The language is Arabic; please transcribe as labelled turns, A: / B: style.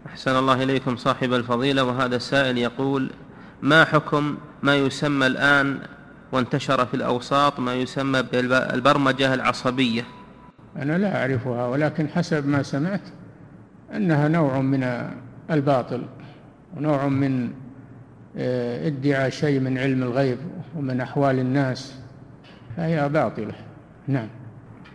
A: أحسن الله إليكم صاحب الفضيلة. وهذا السائل يقول: ما حكم ما يسمى الآن وانتشر في الأوساط ما يسمى بالبرمجة العصبية؟
B: أنا لا أعرفها، ولكن حسب ما سمعت أنها نوع من الباطل ونوع من ادعاء شيء من علم الغيب ومن أحوال الناس، فهي باطلة. نعم.